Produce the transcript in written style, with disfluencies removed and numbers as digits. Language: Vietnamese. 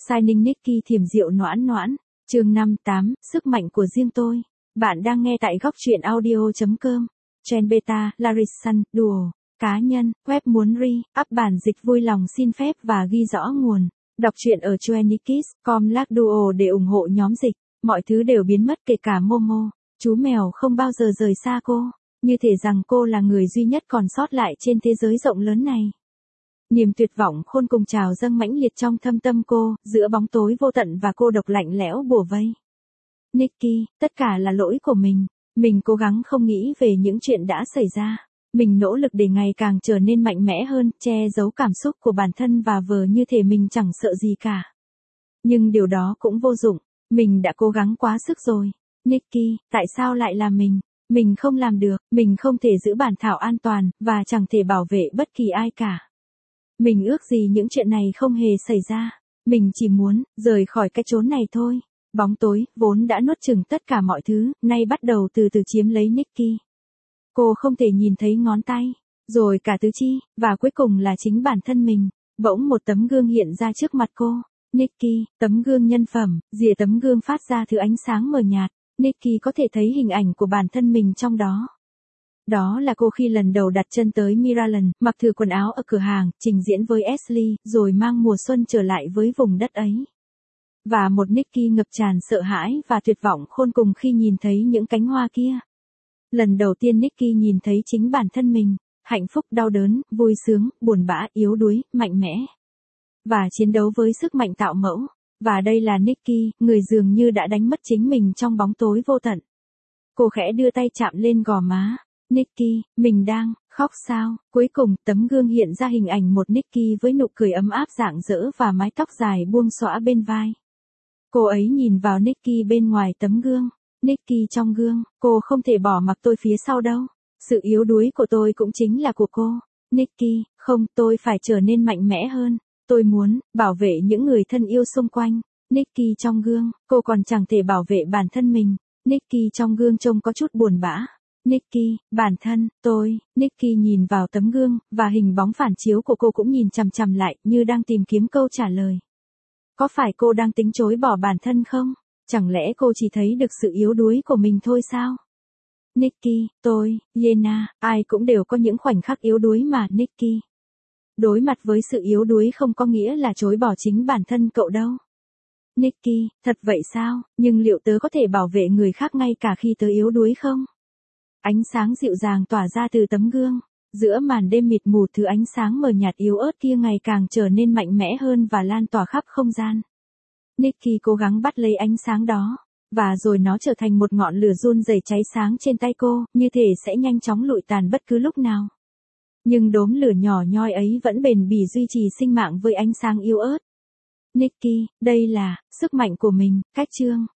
Signing Nikki thiểm diệu noãn noãn, chương 58, sức mạnh của riêng tôi. Bạn đang nghe tại góc truyện audio.com. Trend Beta, Larison, Duo, cá nhân, web muốn up bản dịch vui lòng xin phép và ghi rõ nguồn. Đọc truyện ở Chuenikis.com/duo để ủng hộ nhóm dịch. Mọi thứ đều biến mất kể cả Momo. Chú mèo không bao giờ rời xa cô, như thể rằng cô là người duy nhất còn sót lại trên thế giới rộng lớn này. Niềm tuyệt vọng khôn cùng trào dâng mãnh liệt trong thâm tâm cô, giữa bóng tối vô tận và cô độc lạnh lẽo bủa vây. Nikki, tất cả là lỗi của mình. Mình cố gắng không nghĩ về những chuyện đã xảy ra. Mình nỗ lực để ngày càng trở nên mạnh mẽ hơn, che giấu cảm xúc của bản thân và vờ như thể mình chẳng sợ gì cả. Nhưng điều đó cũng vô dụng. Mình đã cố gắng quá sức rồi. Nikki, tại sao lại là mình? Mình không làm được, mình không thể giữ bản thảo an toàn, và chẳng thể bảo vệ bất kỳ ai cả. Mình ước gì những chuyện này không hề xảy ra. Mình chỉ muốn rời khỏi cái chốn này thôi. Bóng tối, vốn đã nuốt chửng tất cả mọi thứ, nay bắt đầu từ từ chiếm lấy Nikki. Cô không thể nhìn thấy ngón tay, rồi cả tứ chi, và cuối cùng là chính bản thân mình. Bỗng một tấm gương hiện ra trước mặt cô. Nikki, tấm gương nhân phẩm, rìa tấm gương phát ra thứ ánh sáng mờ nhạt. Nikki có thể thấy hình ảnh của bản thân mình trong đó. Đó là cô khi lần đầu đặt chân tới Miraland, mặc thử quần áo ở cửa hàng, trình diễn với Ashley, rồi mang mùa xuân trở lại với vùng đất ấy. Và một Nikki ngập tràn sợ hãi và tuyệt vọng khôn cùng khi nhìn thấy những cánh hoa kia. Lần đầu tiên Nikki nhìn thấy chính bản thân mình, hạnh phúc, đau đớn, vui sướng, buồn bã, yếu đuối, mạnh mẽ. Và chiến đấu với sức mạnh tạo mẫu. Và đây là Nikki, người dường như đã đánh mất chính mình trong bóng tối vô tận. Cô khẽ đưa tay chạm lên gò má. Nikki, mình đang khóc sao? Cuối cùng, tấm gương hiện ra hình ảnh một Nikki với nụ cười ấm áp rạng rỡ và mái tóc dài buông xõa bên vai. Cô ấy nhìn vào Nikki bên ngoài tấm gương. Nikki trong gương, cô không thể bỏ mặc tôi phía sau đâu. Sự yếu đuối của tôi cũng chính là của cô. Nikki, không, tôi phải trở nên mạnh mẽ hơn. Tôi muốn bảo vệ những người thân yêu xung quanh. Nikki trong gương, cô còn chẳng thể bảo vệ bản thân mình. Nikki trong gương trông có chút buồn bã. Nikki, bản thân, tôi. Nikki nhìn vào tấm gương, và hình bóng phản chiếu của cô cũng nhìn chằm chằm lại, như đang tìm kiếm câu trả lời. Có phải cô đang tính chối bỏ bản thân không? Chẳng lẽ cô chỉ thấy được sự yếu đuối của mình thôi sao? Nikki, tôi, Yena, ai cũng đều có những khoảnh khắc yếu đuối mà, Nikki. Đối mặt với sự yếu đuối không có nghĩa là chối bỏ chính bản thân cậu đâu. Nikki, thật vậy sao? Nhưng liệu tớ có thể bảo vệ người khác ngay cả khi tớ yếu đuối không? Ánh sáng dịu dàng tỏa ra từ tấm gương. Giữa màn đêm mịt mù, thứ ánh sáng mờ nhạt yếu ớt kia ngày càng trở nên mạnh mẽ hơn và lan tỏa khắp không gian. Nikki cố gắng bắt lấy ánh sáng đó. Và rồi nó trở thành một ngọn lửa run rẩy cháy sáng trên tay cô, như thể sẽ nhanh chóng lụi tàn bất cứ lúc nào. Nhưng đốm lửa nhỏ nhoi ấy vẫn bền bỉ duy trì sinh mạng với ánh sáng yếu ớt. Nikki, đây là sức mạnh của mình. Cách chương